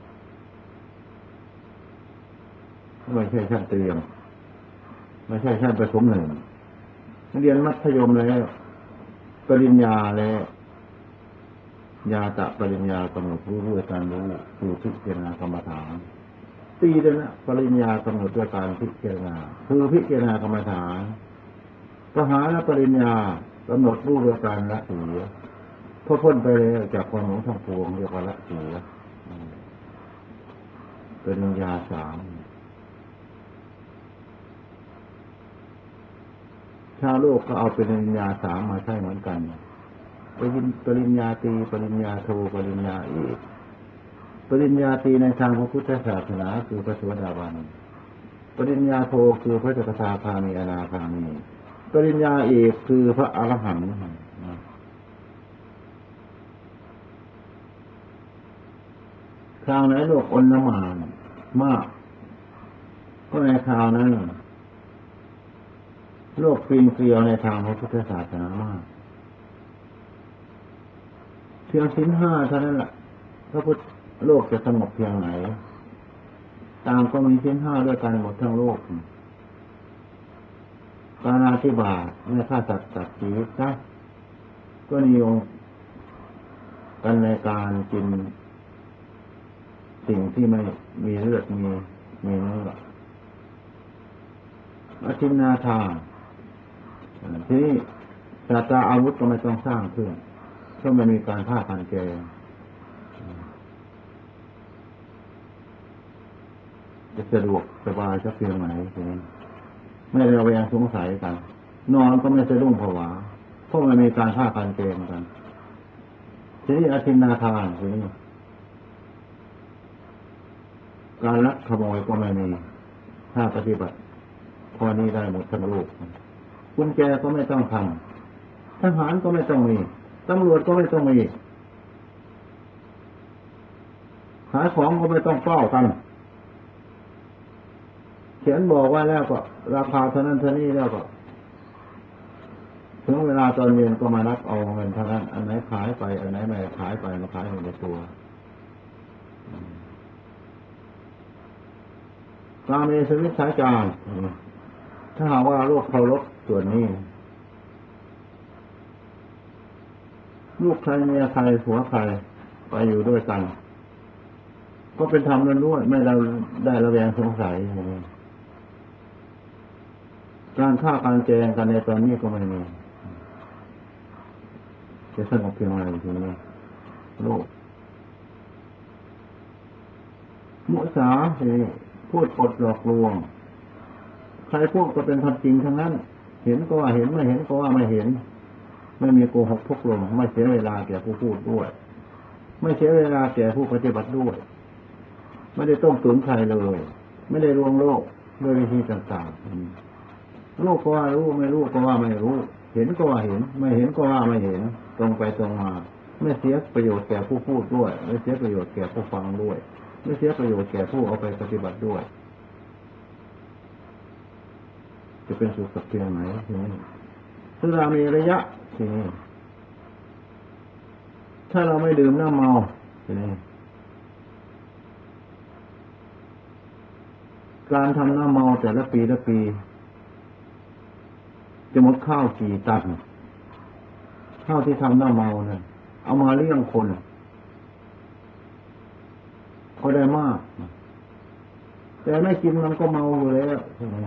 [SPEAKER 1] ไม่ใช่ชั้นเตรียมไม่ใช่ชั้นประถมหนึ่งเรียนมัธยมแล้วปริญญาแล้วญาตะปริญญากำหนดรู้ด้วยการรู้คือพิจารณากรรมฐานตีเลยนะปริญญากำหนดด้วยการพิจารณาคือพิจารณากรรมฐานปหานปริญญากำหนดรู้ด้วยการละเสียพอพ้นไปแล้วจากความหลงทั้งปวงเรียกว่าละเสียปริญญาสามชาวโลกก็เอาปริญญาสามมาใช้เหมือนกันปริญญาตรีปริญญาโทปริญญาเอกปริญญาตรีในทางพระพุทธศาสนาคือพระโสดาบันปริญญาโทคือพระสกทาคามีอนาคามีปริญญาเอกคือพระอรหันต์คราวไหนโลกอนละหม่านมากก็ในคราวนั้นโลกปีนเกลียวในทางพระพุทธศาสนามากเพียงศีลห้าเท่านั้นแหละพระพุทธโลกจะสงบเพียงไหนตามก็มีศีลห้าด้วยกันหมดทั้งโลกปาณาติบาตไม่ฆ่าสัตว์ตัดชีวิตนะก็นิยมกันในการกินสิ่งที่ไม่มีเลือดมีเนื้ออธินาทานทีนี้ศาสตราอาวุธก็ไม่ต้องสร้างขึ้นก็ไม่มีการฆ่ากันแกงจะสะดวกสบายจะเพียงไหนทีนี้ไม่ระแวงสงสัยกันนอนก็ไม่สะดุ้งผวาเพราะมันมีการฆ่ากันแกงกันทีนี้อธินาทานทีนี้การลักขโมยก็ไม่มีถ้าปฏิบัติข้อนี้ได้หมดทั้งโลกกุญแจก็ไม่ต้องทำทหารก็ไม่ต้องมีตำรวจก็ไม่ต้องมีายของก็ไม่ต้องเฝ้ากันเขียนบอกไว้แล้วก็ราคาเท่านั้นเท่านี้แล้วก็ถึงเวลาตอนเย็นก็มานับเอาเงินเท่านั้นอันไหนขายไปอันไหนไม่ขายไปมาขายในตัวกาเมสุมิจฉาจารถ้าหากว่าโลกเคารพส่วนนี้ลูกใครเมียใครผัวใครไปอยู่ด้วยกันก็เป็นธรรมล้วนๆไม่ได้ระแวงสงสัยการฆ่าการแกงกันในตอนนี้ก็ไม่มีจะสงบเพียงไรทีนี้โลกมุสาพูดปดหลอกลวงใครพูดก็เป็นความจริงทั้งนั้นเห็นก็ว่าเห็นไม่เห็นก็ว่าไม่เห็นไม่มีโกหกพกลมไม่เสียเวลาแก่ผู้พูดด้วยไม่เสียเวลาแก่ผู้ปฏิบัติด้วยไม่ได้ต้มตุ๋นใครเลยไม่ได้ลวงโลกด้วยวิธีต่างๆรู้ก็ว่ารู้ไม่รู้ก็ว่าไม่รู้เห็นก็ว่าเห็นไม่เห็นก็ว่าไม่เห็นตรงไปตรงมาไม่เสียประโยชน์แก่ผู้พูดด้วยไม่เสียประโยชน์แก่ผู้ฟังด้วยไม่เสียประโยชน์แก่ผู้เอาไปปฏิบัติด้วยจะเป็นสุขสักเพียงไหนทีนี้สุรามีระยะทีนี้ถ้าเราไม่ดื่มน้ำเมาทีนี้การทำน้ำเมาแต่ละปีละปีจะหมดข้าวกี่ตันข้าวที่ทำน้ำเมาเนี่ยเอามาเลี้ยงคนก็ได้มากแต่ไม่กินมันก็เมาอยู่แล้วใช่ไหม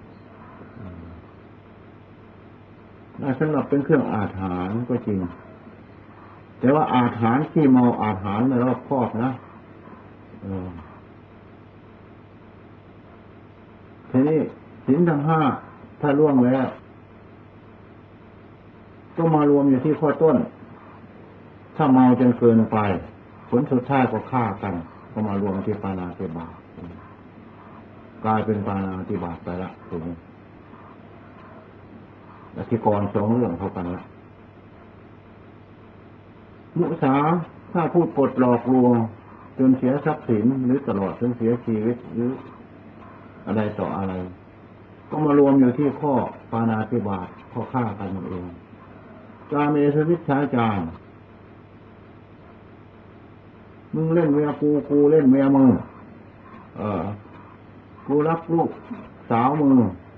[SPEAKER 1] สำหรับเป็นเครื่องอาหารก็จริงแต่ว่าอาหารที่เมาอาหารในรอบครอบนะทีนี้ศีลทั้งห้าถ้าล่วงแล้วก็มารวมอยู่ที่ข้อต้นถ้าเมาจนเกินไปผลสุดท้ายก็ฆ่ากันก็มารวมที่ปาณาติบาตกลายเป็นปาณาติบาตไปละถึงอธิกรณ์สองเรื่องเท่ากันละมุสาถ้าพูดปดหลอกลวงจนเสียทรัพย์สินหรือตลอดจนเสียชีวิตหรืออะไรต่ออะไรก็มารวมอยู่ที่ข้อปาณาติบาตข้อฆ่ากันเองกาเมสุมิจฉาจารมึงเล่นเมียกูเล่นเมียมึงกูรักลูกสาวมึง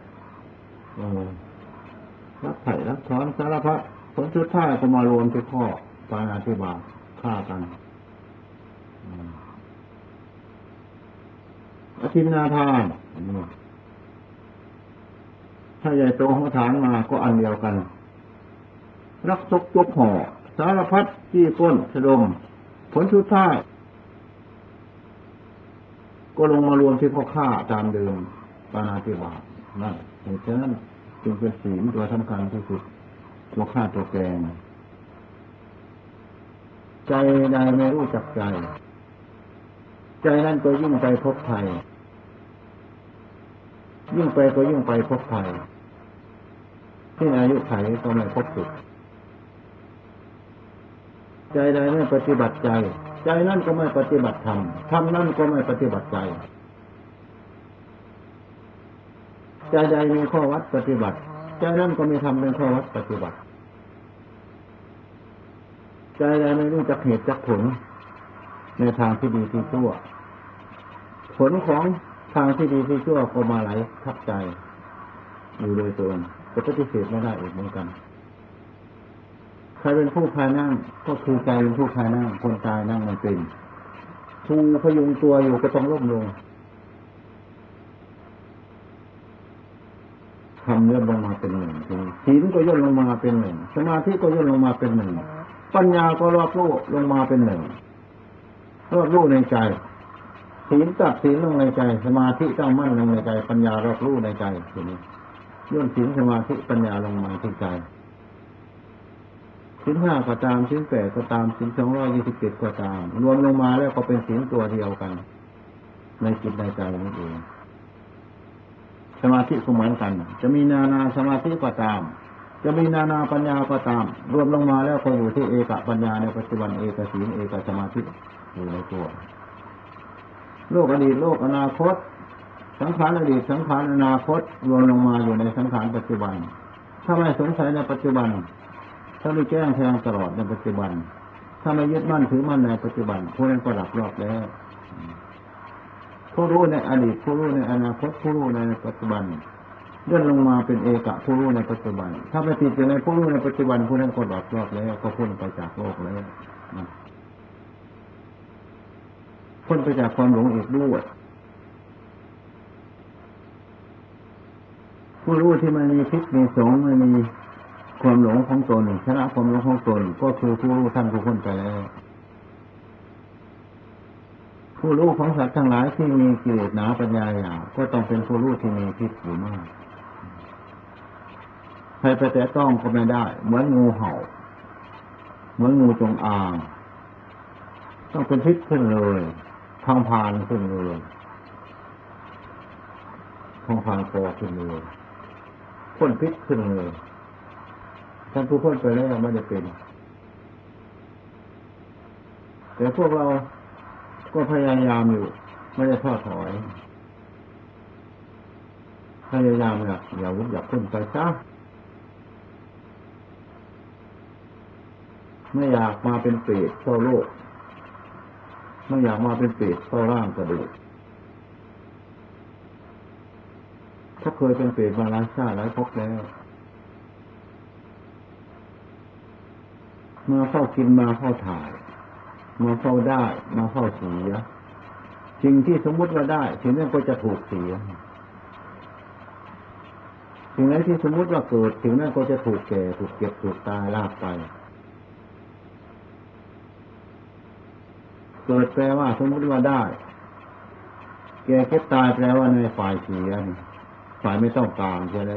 [SPEAKER 1] รักไถ่รักถอนสารพัดผลสุดท้ายก็มารวมที่ข้อปาณาติบาตฆ่ากันอทินนาทานถ้าใหญ่โตหัวฐานมาก็อันเดียวกันรักซกยกห่อสารพัดจี้ป้นสะดมผลสุดท้ายก็ลงมารวมที่ข้อฆ่าตามเดิมปาณาติบาตนั่นเหตุฉะนั้นจึงเป็นศีลตัวสำคัญที่สุดตัวฆ่าตัวแกงใจใดไม่รู้จักใจใจนั่นก็ยิ่งไปพบภัยยิ่งไปก็ยิ่งไปพบภัยที่อายุไขก็ไม่พบสุขใจใดไม่ปฏิบัติใจใจนั่นก็ไม่ปฏิบัติธรรมธรรมนั่นก็ไม่ปฏิบัติใจใจใดมีข้อวัดปฏิบัติใจนั่นก็มีธรรมเป็นข้อวัดปฏิบัติใจใดไม่รู้จักเหตุจักผลในทางที่ดีที่ชั่วผลของทางที่ดีที่ชั่วก็มาไหลทับใจอยู่โดยตรงจะปฏิเสธไม่ได้อีกเหมือนกันใครเป็นผู้พานั่งก็คือใจเป็นผู้พานั่งคนตายนั่งมันเป็นชูพยุงตัวอยู่ก็ต้องล้มลงทำย่นลงมาเป็นหนึ่งศีลก็ย่นลงมาเป็นหนึ่งสมาธิก็ย่นลงมาเป็นหนึ่งปัญญาก็รอบรู้ลงมาเป็นหนึ่งรอบรู้ในใจศีลตัดศีลลงในใจสมาธิตั้งมั่นลงในใจปัญญารอบรู้ในใจทีนี้ย่นศีลสมาธิปัญญาลงมาที่ใจศีลห้าก็ตามศีลแปดก็ตามศีล227ก็ตามรวมลงมาแล้วก็เป็นศีลตัวเดียวกันในจิตในใจนั่นเองสมาธิก็เหมือนกันจะมีนานาสมาธิก็ตามจะมีนานาปัญญาก็ตามรวมลงมาแล้วก็อยู่ที่เอกปัญญาในปัจจุบันเอกศีลเอกสมาธิอยู่ในตัวโลกอดีตโลกอนาคตสังขารอดีตสังขารอนาคตรวมลงมาอยู่ในสังขารปัจจุบันถ้าไม่สงสัยในปัจจุบันถ้าไม่แจ้งแทงตลอดในปัจจุบันถ้าไม่ยึดมั่นถือมั่นในปัจจุบันผู้นั้นก็ดับรอบแล้วผู้รู้ในอดีตผู้รู้ในอนาคตผู้รู้ในปัจจุบันย่นลงมาเป็นเอกะผู้รู้ในปัจจุบันถ้าไม่ติดอยู่ในผู้รู้ในปัจจุบันผู้นั้นก็ดับรอบแล้วก็พ้นไปจากโลกแล้วพ้นไปจากความหลงอีกด้วยผู้รู้ที่มันมีพิษมีสงไม่มีความหลงของตนชนะความหลงของตนก็คือผู้รู้ท่านผู้พ้นไปแล้วผู้รู้ของสัตว์ทั้งหลายที่มีกิเลสหนาปัญญาหยาบก็ต้องเป็นผู้รู้ที่มีพิษอยู่มากใครไปแตะต้องก็ไม่ได้เหมือนงูเห่าเหมือนงูจงอางต้องเป็นพิษขึ้นเลยพังพานขึ้นเลยพังพานคอขึ้นเลยพ่นพิษขึ้นเลยท่านผู้พ้นไปแล้วไม่ได้เป็นแต่พวกเราก็พยายามอยู่ไม่ได้ท้อถอยพยายามอย่าวุ้บอย่าพ้นไปซะไม่อยากมาเป็นเปรตเข้าโลกไม่อยากมาเป็นเปรตเข้าร่างกระดูกถ้าเคยเป็นเปรตมาหลายชาติหลายภพแล้วมาเข้ากินมาเข้าถ่ายมาเข้าได้มาเข้าเสียสิ่งที่สมมุติว่าได้สิ่งนั้นก็จะถูกเสียสิ่งไหนที่สมมุติว่าเกิดสิ่งนั้นก็จะถูกแก่ถูกเก็บถูกตายลากไปเกิดแปลว่าสมมุติว่าได้แก่เก็บตายแปลว่าในฝ่ายเสียฝ่ายไม่ต้องการใช่ไหม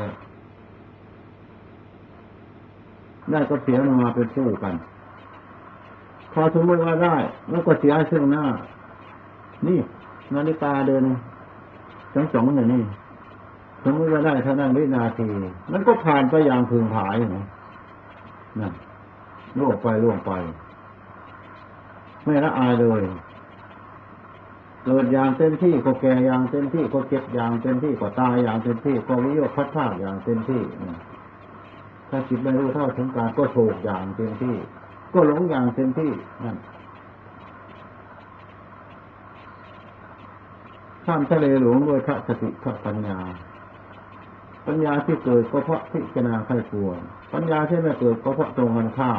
[SPEAKER 1] ได้ก็เสียมาเป็นคู่กันพอสมมติว่าได้แล้วก็เสียซึ่งหน้านี่นาฬิกาเดินทั้งสองอย่างนี้สมมติว่าได้เท่านั้นวินาทีมันก็ผ่านไปอย่างพึงผายนะล่วงไปล่วงไปไม่ละอายเลยเกิดอย่างเต็มที่ก็แก่อย่างเต็มที่ก็เจ็บอย่างเต็มที่ก็ตายอย่างเต็มที่ก็วิโยคพัดพากอย่างเต็มที่ถ้าจิตไม่รู้เท่าถึงการก็โศกอย่างเต็มที่ก็หลงอย่างเต็มที่นั่นข้ามทะเลหลวงด้วยพระสติพระปัญญาปัญญาที่เกิดก็เพราะพิจารณาไข้ควรปัญญาที่ไม่เกิดก็เพราะตรงกันข้าม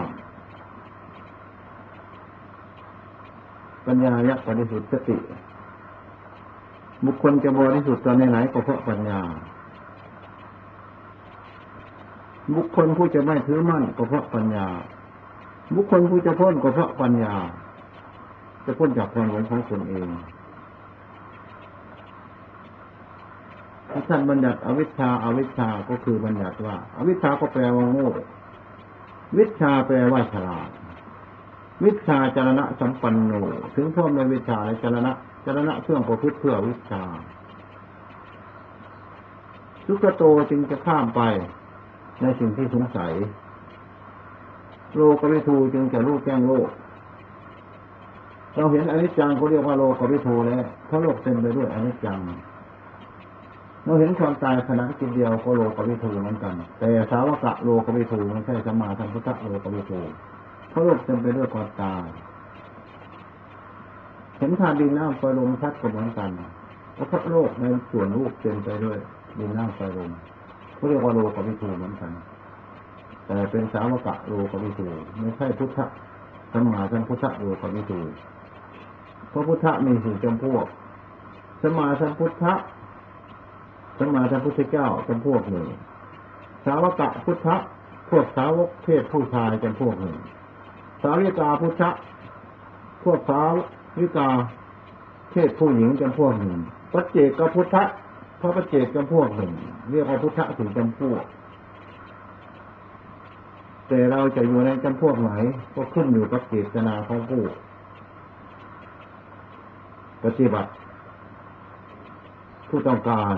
[SPEAKER 1] ปัญญายักษ์บริสุทธิ์สติบุคคลจะบริสุทธิ์ตอนไหนก็เพราะปัญญาบุคคลผู้จะไม่ถือมั่นก็เพราะปัญญาบุคคลผู้จะพ้นก็เพราะปัญญาจะพ้นจากความหลงของตนเองท่านบัญญัติอวิชชาอวิชชาก็คือบัญญัติว่าอวิชชาก็แปลว่าโง่วิชชาแปลว่าฉลาดวิชชาจรณะสัมปันโนถึงพร้อมในวิชาในจรณะเครื่องประพฤติเพื่อวิชาสุขโตจึงจะข้ามไปในสิ่งที่สงสัยโลกวิทูจึงจะรู้แจ้งโลกเราเห็นอนิจจังก็เรียกว่าโลกวิทูแล้วเพราะโลกเต็มไปด้วยอนิจจังเราเห็นความตายขณะจิตเดียวก็โลกวิทูเหมือนกันแต่สาวกะโลกวิทูไม่ใช่สัมมาสัมพุทธะโลกวิทูเพราะโลกเต็มไปด้วยความตายเห็นธาตุดินน้ำไฟลมชัดก็เหมือนกันเพราะโลกในส่วนรูปเต็มไปด้วยดินน้ำไฟลมเขาเรียกว่าโลกวิทูเหมือนกันแต่เป็นสาวกะโลกวิทูไม่ใช่พุทธะสัมมาสัมพุทธะโลกวิทูเพราะพุทธะมีสี่จำพวกสัมมาสัมพุทธะสัมมาสัมพุทธเจ้าจำพวกหนึ่งสาวกะพุทธะพวกสาวกเพศผู้ชายจำพวกหนึ่งสาวิกาพุทธะพวกสาวิกาเพศผู้หญิงจำพวกหนึ่งปัจเจกพุทธะพระปัจเจกจำพวกหนึ่งเรียกว่าพุทธะถึงจำพวกแต่เราจะอยู่ในจำพวกไหนก็ขึ้นอยู่กับเจตนาของผู้ปฏิบัติผู้ต้องการ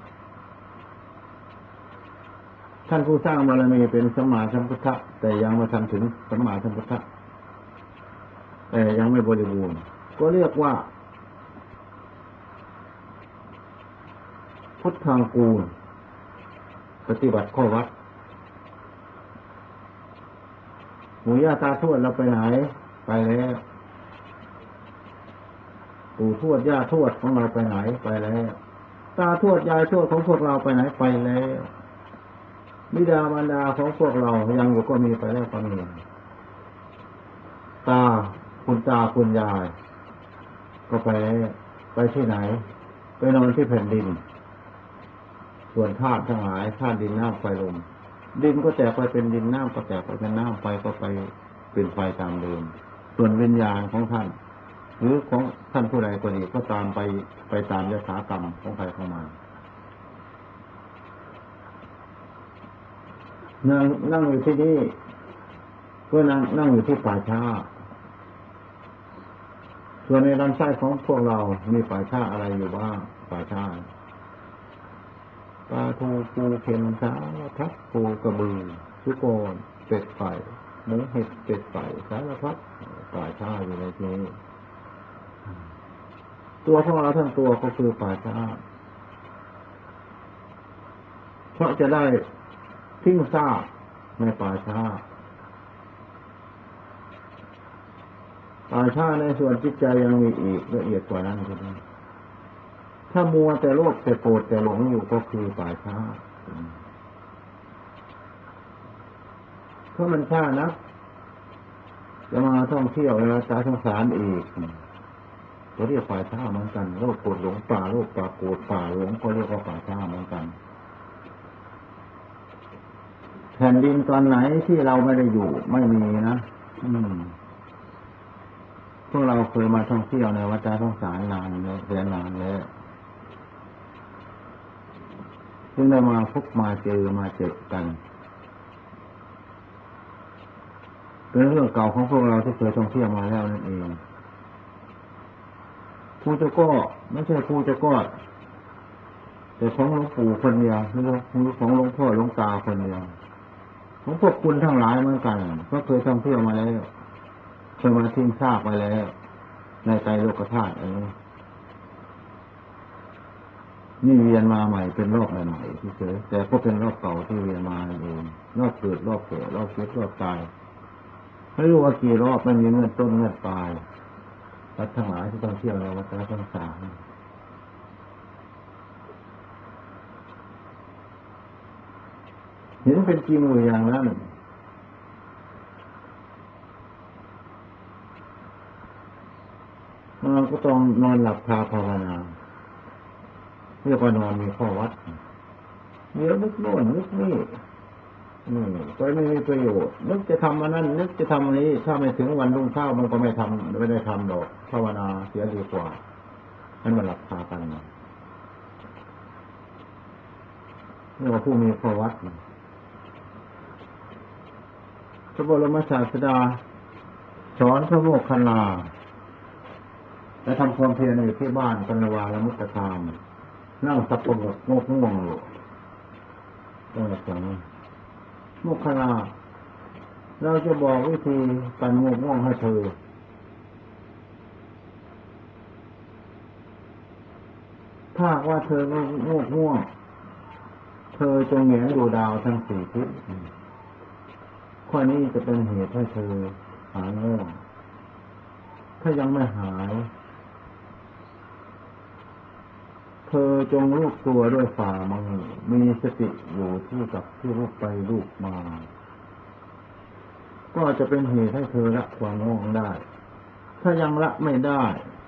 [SPEAKER 1] ท่านผู้สร้างบารมีเป็นสัมมาสัมพุทธะแต่ยังไม่ทันถึงสัมมาสัมพุทธะแต่ยังไม่บริบูรณ์ก็เรียกว่าพุทธังกูลปฏิบัติข้อวัดปู่ย่าตาทวดเราไปไหนไปแล้วปู่ทวดย่าทวดของเราไปไหนไปแล้วตาทวดยายทวดของพวกเราไปไหนไปแล้วบิดามารดาของพวกเรายังอยู่ก็มีไปแล้วก็มีตาคุณยายก็ไปแล้วไปที่ไหนไปนอนที่แผ่นดินส่วนธาตุทั้งหลายธาตุดินน้ำไฟลมดินก็แตกไปเป็นดินน้ำก็แตกไปเป็นน้ำไฟก็ไปเป็นไฟตามเดิมส่วนวิญญาณของท่านหรือของท่านผู้ใดก็ดีก็ตามไปตามยถากรรมของใครของมันนั่งอยู่ที่นี่ก็นั่งอยู่ที่ป่าช้าส่วนในลำไส้ของพวกเรามีป่าช้าอะไรอยู่บ้างป่าช้าปลาทูปูเข็มสารพัดปูกระบือสุโกนเป็ดไก่หมูเห็ดเป็ดไก่สารพัดป่าช้าอยู่ในที่นี้ตัวของเราทั้งตัวก็คือป่าช้าเพราะจะได้ทิ้งซากในป่าช้าในส่วนจิตใจยังมีอีกละเอียดกว่านั้นก็ได้ถ้ามัวแต่โลภแต่โกรธแต่หลงอยู่ก็คือป่าช้าเพราะมันช้านักจะมาท่องเที่ยวในสายสงสารอีกก็เรียกป่าช้าเหมือนกันโลภโกรธหลงป่าโลภป่าโกรธป่าหลงก็เรียกว่าป่าช้าเหมือนกันแผ่นดินตอนไหนที่เราไม่ได้อยู่ไม่มีนะพวกเราเคยมาท่องเที่ยวในวัดสงสารนานแล้วแสนนานแล้วจึงได้มาพบมาเจอกันเป็นเรื่องเก่าของพวกเราที่เคยท่องเที่ยวมาแล้วนั่นเองผู้เจ้าก็ไม่ใช่ผู้เจ้าก็แต่ของหลวงปู่คนเดียวหรือของหลวงพ่อหลวงตาคนเดียวของพวกคุณทั้งหลายเหมือนกันก็เคยท่องเที่ยวมาแล้วเคยมาทิ้งซากไปแล้วในใจโลกธาตุอันนี้นี่เวียนมาใหม่เป็นรอบใหม่ๆที่เฉยแต่ก็เป็นรอบเก่าที่เวียนมาเองรอบเกิดรอบแก่รอบเกิดรอบตายไม่รู้ว่ากี่รอบไม่มีเงื่อนต้นเงื่อนปลายวัดทั้งหลายที่ต้องเที่ยวในวัดสงสารเห็นเป็นจริงอย่างนั้นมันก็ต้องนอนหลับตาภาวนาเรียกว่านอนมีข้อวัดเดี๋ยวนึกโน่นนึกนี่ก็ไม่มีประโยชน์นึกจะทำอันนั้นนึกจะทำอันนี้ถ้าไม่ถึงวันรุ่งเช้ามันก็ไม่ได้ทำดอกภาวนาเสียดีกว่าให้มันหลับตากันนี่ว่าผู้มีข้อวัดพระบรมศาสดาสอนพระโมคคัลลาและทำความเพียรอยู่ที่บ้านกัณวาลมุตตะคามนั่งสับประงกงกง่วงอยู่สั่งโมคคัลลาเราจะบอกวิธีการงกง่วงให้เธอถ้าว่าเธองกง่วงเธอจงแงนดูดาวทั้งสี่ทิศข้อนี้จะเป็นเหตุให้เธอหายง่วงถ้ายังไม่หายเธอจงลูบตัวด้วยฝ่ามือมีสติอยู่ที่กับที่ลูบไปลูบมาก็จะเป็นเหตุให้เธอละความง่วงได้ถ้ายังละไม่ได้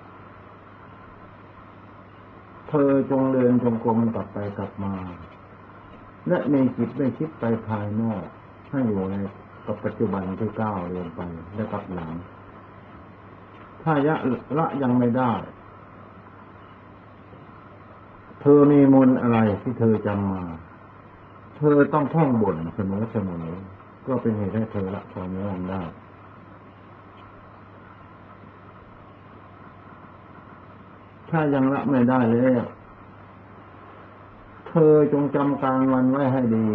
[SPEAKER 1] เธอจงเดินจงกรมกลับไปกลับมาและมีจิตไม่คิดไปภายนอกให้อยู่ในกับปัจจุบันที่ก้าวเดินไปและกับหลังถ้าละยังไม่ได้เธอมีมนต์อะไรที่เธอจำมาเธอต้องท่องบ่นเสมอก็เป็นเหตุให้เธอละความง่วงได้ถ้ายังละไม่ได้แล้วเธอจงจำกลางวันไว้ให้ดี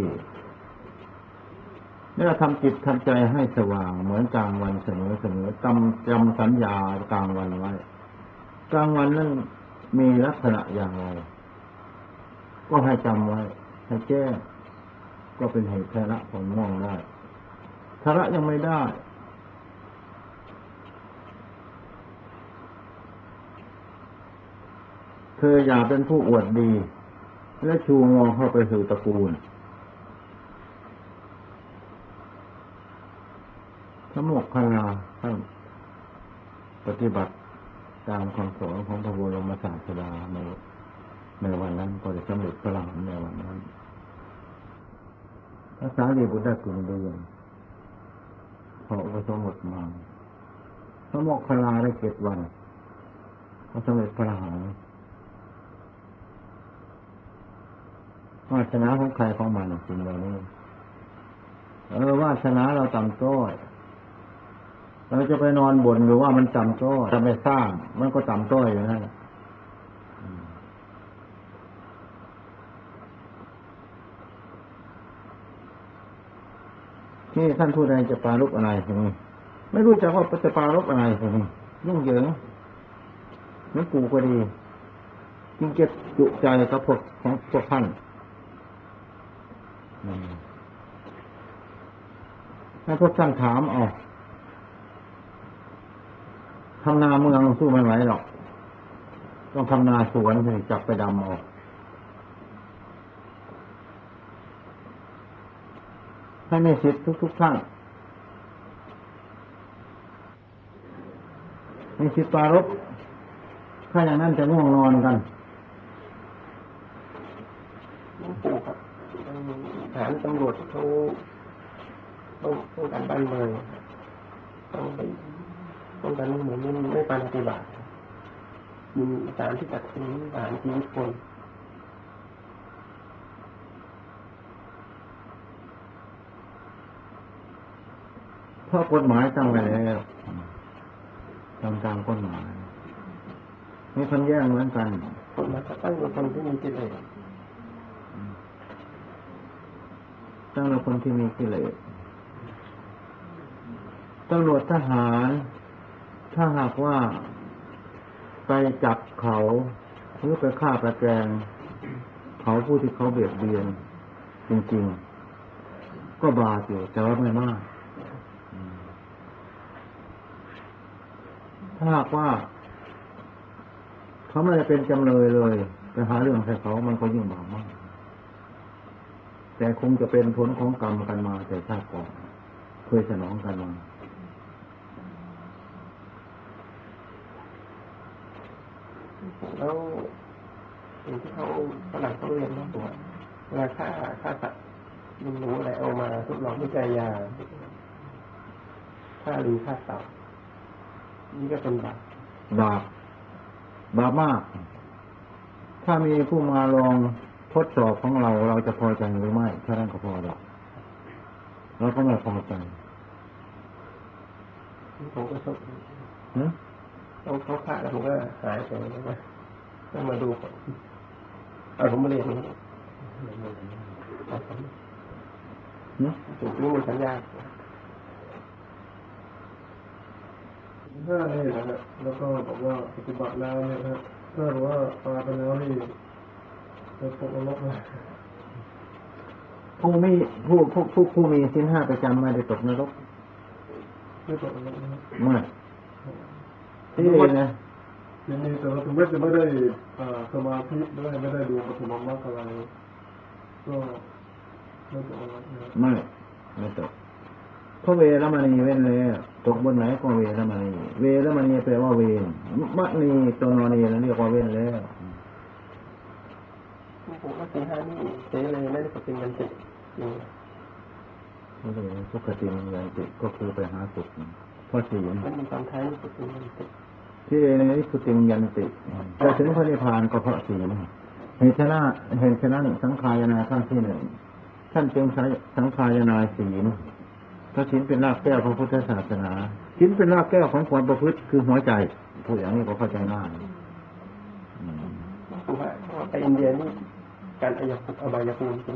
[SPEAKER 1] แล้วทำจิตทำใจให้สว่างเหมือนกลางวันเสมอจำสัญญากลางวันไว้กลางวันนั้นมีลักษณะอย่างไรก็ให้จำไว้ให้แจ้งก็เป็นเหตุให้ละความง่วงได้ถ้าละยังไม่ได้เธออย่าเป็นผู้อวดดีและชูงวงเข้าไปสู่ตระกูลสมุขคลาท่านปฏิบัติตามคำสอนของพระบรมศาสดาในวันนั้นก็ได้สำเร็จพระอรหันต์ในวันนั้นพระสารีบุตรได้กลุ่มเดือนพออุปสมบทมาสมุขคลาได้7 วันก็สำเร็จพระอรหันต์วาสนาของใครของมันจริงเหล่านี้วาสนาเราต่ำต้อยเราจะไปนอนบ่นหรือว่ามันต่ำต้อยจะไม่สร้างมันก็ต่ำต้อยอยู่นั่นแหละนี่ท่านผู้ใดจะปรารภอะไรทีนี้ไม่รู้จักว่าจะปรารภอะไรทีนี้ยุ่งเหยิงนั่นกูก็ดีจึงเก็บจุใจกับพวกท่านให้พวกท่านถามเอาทำนาเมืองสู้ไม่ไหวหรอกต้องทำนาสวนถึงจับไปดำเอาให้ไม่สิทธิ์ทุกท่านมีสิทธิ์ปรารภถ้าอย่างนั้นจะง่วงนอนกัน
[SPEAKER 2] ปู่ครับฐานตำรวจเขาต้องการบ้านเมืองต้องการเหมือนไม่ปฏิบัติมีศาลที่ตัดสินศาลชีวิตคน
[SPEAKER 1] เพราะกฎหมายตั้งไว้แล้วตามกฎหมายมีคนแย่งเหมือนกัน
[SPEAKER 2] กฎหมายตั้งในคนที่มีกิเลส
[SPEAKER 1] ตั้งในคนที่มีกิเลสตำรวจทหารถ้าหากว่าไปจับเขาหรือไปฆ่าไปแกล้งเขาผู้ที่เขาเบียดเบียนจริงๆก็บาปอยู่แต่ว่าไม่มากถ้าหากว่าเขาไม่ได้เป็นจำเลยเลยไปหาเรื่องใส่เขามันก็ยิ่งบาปมากแต่คงจะเป็นผลของกรรมกันมาแต่ชาติก่อนเคยสนองกันมา
[SPEAKER 2] แล้วสิ่งที่เขาฝรั่งเขาเรียนว่าตัวเวลาฆ่าสัตว์ยิงหนูอะไรเอามาทดลองวิจัยยาฆ่าลิงฆ่าเต่านี่ก็เป็นบาป
[SPEAKER 1] มากถ้ามีผู้มาลองทดสอบของเราจะพอใจหรือไม่แค่นั้นก็พอแล้วเราก็ไม่พอใจ
[SPEAKER 2] ผมก็ชอบเขาฆ่าแล้วผมก็หายไปแล้วก็มาดูผลผมมาเรียนจุดนี้มันสัญญา
[SPEAKER 3] ถ้านี่นะครับแล้วก็บอกว่าปฏิบัติแล้วเนี่ยนะถ้าบอกว่าตายไปแล้วนี่จะตกนรกนะ
[SPEAKER 1] ผู้มีศีล 5ประจำไม่ได้ตกนรก
[SPEAKER 3] ไม่ตกนรกนะ
[SPEAKER 1] ไม่ที่นะ
[SPEAKER 3] ทีนี้แต่ว่าถึงแม้จะไม่ได้สมาธิไม่ได้ดูปฐมมรรคอะไรก็ไม่ตกนรกนะ
[SPEAKER 1] ไม่ตกเพราะเวรมณีเว้นแล้วตกบนไหนก็เวรมณีแปลว่าเวรมณีตัวนอนีนั่นเรียกว่าเว้นแล้ว
[SPEAKER 2] ผมว่าศีล 5นี่เสเลยไม่ได้ปฏิบัติ
[SPEAKER 1] สุขติมันยันติก็คือไปหาสุขเพราะศีล
[SPEAKER 2] มันมีความท้ายปฏิบัติ
[SPEAKER 1] ที่นี้สุติยันติจะถึงพระนิพพานก็เพราะศีลเหตุฉะนั้นสังขารนาขั้นที่ 1ท่านจึงใช้สังขารนาศีลเพราะศีลเป็นรากแก้วของพุทธศาสนาศีลเป็นรากแก้วของความประพฤติคือหัวใจพูดอย่างนี้ก็เข้าใจง่าย
[SPEAKER 2] ไปอินเดียนี่การอบายภูมิจริง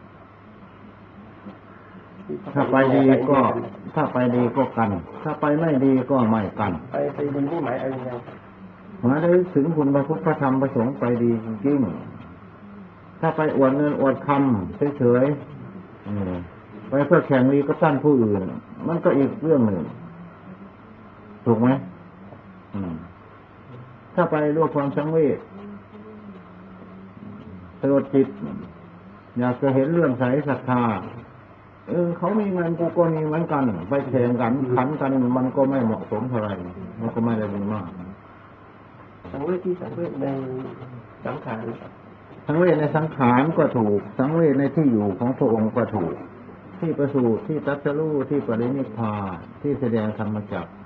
[SPEAKER 1] ถ้าไปดีก็กันถ้าไปไม่ดีก็ไม่กัน
[SPEAKER 2] ไปดีนี่หมายอะไร
[SPEAKER 1] หมายถึงคุณพระพุทธพระธรรมพระสงฆ์ไปดีจริงถ้าไปอวดเงินอวดคำเฉยๆไปเพื่อแข่งดีก็ตั้นผู้อื่นมันก็อีกเรื่องหนึ่งถูกไหมถ้าไปด้วยความสังเวชสลดจิตอยากจะเห็นเรื่องใสศรัทธาเขามีเงินกูก็มีเหมือนกันไปแข่งกันขันกันมันก็ไม่เหมาะสมเท่าไหร่มันก็ไม่ได้ดีมาก
[SPEAKER 2] สังเวชที่สังเวชในสังขาร
[SPEAKER 1] สังเวชในสังขารก็ถูกสังเวชในที่อยู่ของพระองค์ก็ถูกที่ประสูติที่ตรัสรู้ที่ปรินิพพานที่แสดงธรรมจักร